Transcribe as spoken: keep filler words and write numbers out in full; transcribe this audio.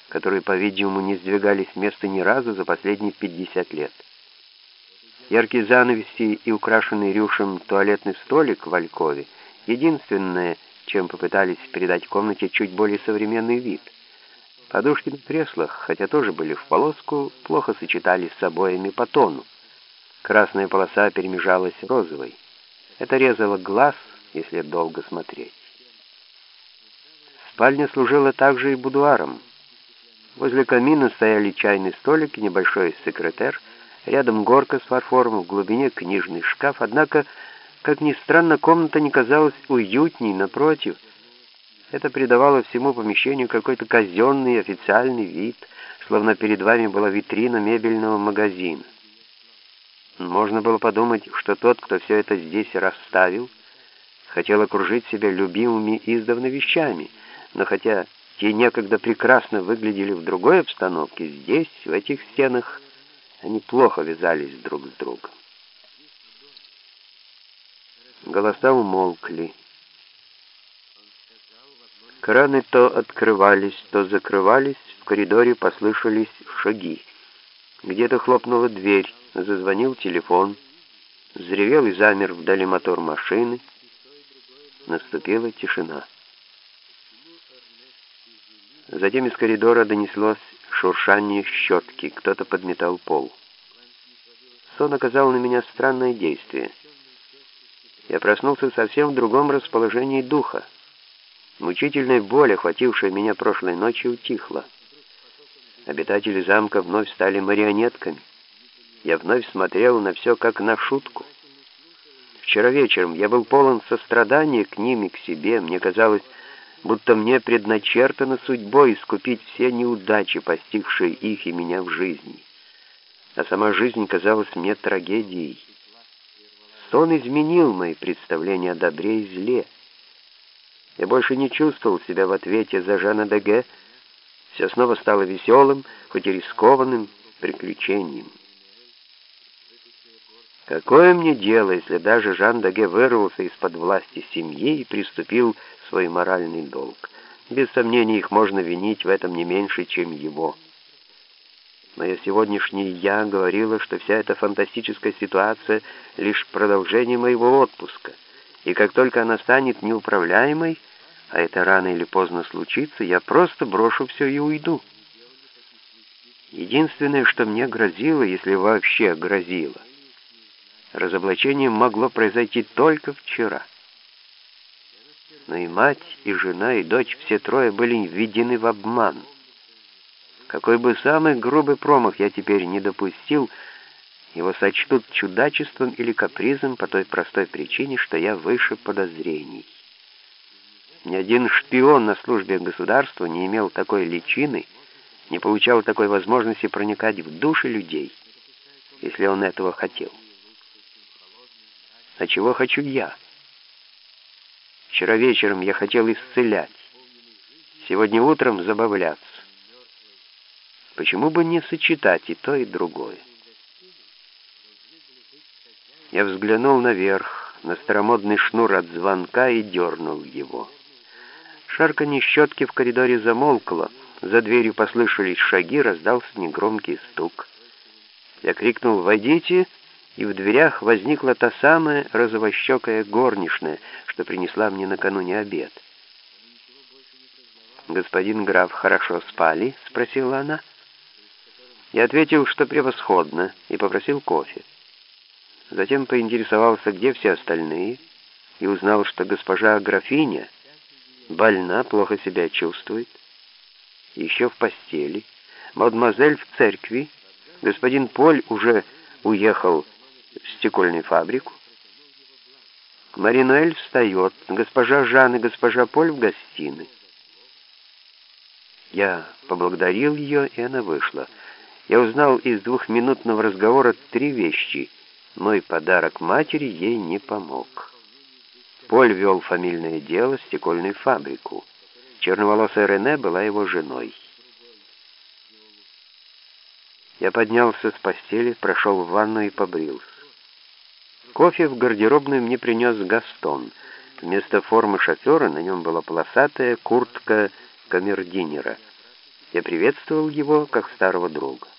которые, по-видимому, не сдвигались с места ни разу за последние пятьдесят лет. Яркие занавеси и украшенный рюшем туалетный столик в алькове — единственное, чем попытались придать комнате чуть более современный вид. Подушки на креслах, хотя тоже были в полоску, плохо сочетались с обоями по тону. Красная полоса перемежалась розовой. Это резало глаз, если долго смотреть. Спальня служила также и будуаром. Возле камина стояли чайный столик и небольшой секретер, рядом горка с фарфором, в глубине книжный шкаф. Однако, как ни странно, комната не казалась уютней, напротив. Это придавало всему помещению какой-то казенный официальный вид, словно перед вами была витрина мебельного магазина. Можно было подумать, что тот, кто все это здесь расставил, хотел окружить себя любимыми издавна вещами, но хотя те некогда прекрасно выглядели в другой обстановке, здесь, в этих стенах, они плохо вязались друг с другом. Голоса умолкли. Краны то открывались, то закрывались, в коридоре послышались шаги. Где-то хлопнула дверь, зазвонил телефон, взревел и замер вдали мотор машины. Наступила тишина. Затем из коридора донеслось шуршание щетки, кто-то подметал пол. Сон оказал на меня странное действие. Я проснулся совсем в другом расположении духа. Мучительная боль, охватившая меня прошлой ночью, утихла. Обитатели замка вновь стали марионетками. Я вновь смотрел на все как на шутку. Вчера вечером я был полон сострадания к ним и к себе. Мне казалось, будто мне предначертано судьбой искупить все неудачи, постигшие их и меня в жизни. А сама жизнь казалась мне трагедией. Сон изменил мои представления о добре и зле. Я больше не чувствовал себя в ответе за Жана Деге. Все снова стало веселым, хоть и рискованным приключением. Какое мне дело, если даже Жан Деге вырвался из-под власти семьи и приступил свой моральный долг? Без сомнения, их можно винить в этом не меньше, чем его. Мое сегодняшнее «я» говорило, что вся эта фантастическая ситуация — лишь продолжение моего отпуска, и как только она станет неуправляемой, а это рано или поздно случится, я просто брошу все и уйду. Единственное, что мне грозило, если вообще грозило, разоблачение могло произойти только вчера. Но и мать, и жена, и дочь, все трое были введены в обман. Какой бы самый грубый промах я теперь не допустил, его сочтут чудачеством или капризом по той простой причине, что я выше подозрений. Ни один шпион на службе государства не имел такой личины, не получал такой возможности проникать в души людей, если он этого хотел. А чего хочу я? Вчера вечером я хотел исцелять, сегодня утром забавляться. Почему бы не сочетать и то, и другое? Я взглянул наверх, на старомодный шнур от звонка и дернул его. Шарканье щетки в коридоре замолкло, за дверью послышались шаги, раздался негромкий стук. Я крикнул «Войдите!», и в дверях возникла та самая розовощекая горничная, что принесла мне накануне обед. «Господин граф, хорошо спали?» — спросила она. Я ответил, что превосходно, и попросил кофе. Затем поинтересовался, где все остальные, и узнал, что госпожа графиня больна, плохо себя чувствует, еще в постели, мадемуазель в церкви, господин Поль уже уехал в стекольную фабрику, Маринуэль встает, госпожа Жан и госпожа Поль в гостиной. Я поблагодарил ее, и она вышла. Я узнал из двухминутного разговора три вещи. Мой подарок матери ей не помог. Поль вел фамильное дело, стекольную фабрику. Черноволосая Рене была его женой. Я поднялся с постели, прошел в ванну и побрился. Кофе в гардеробную мне принес Гастон. Вместо формы шофера на нем была полосатая куртка камердинера. Я приветствовал его как старого друга.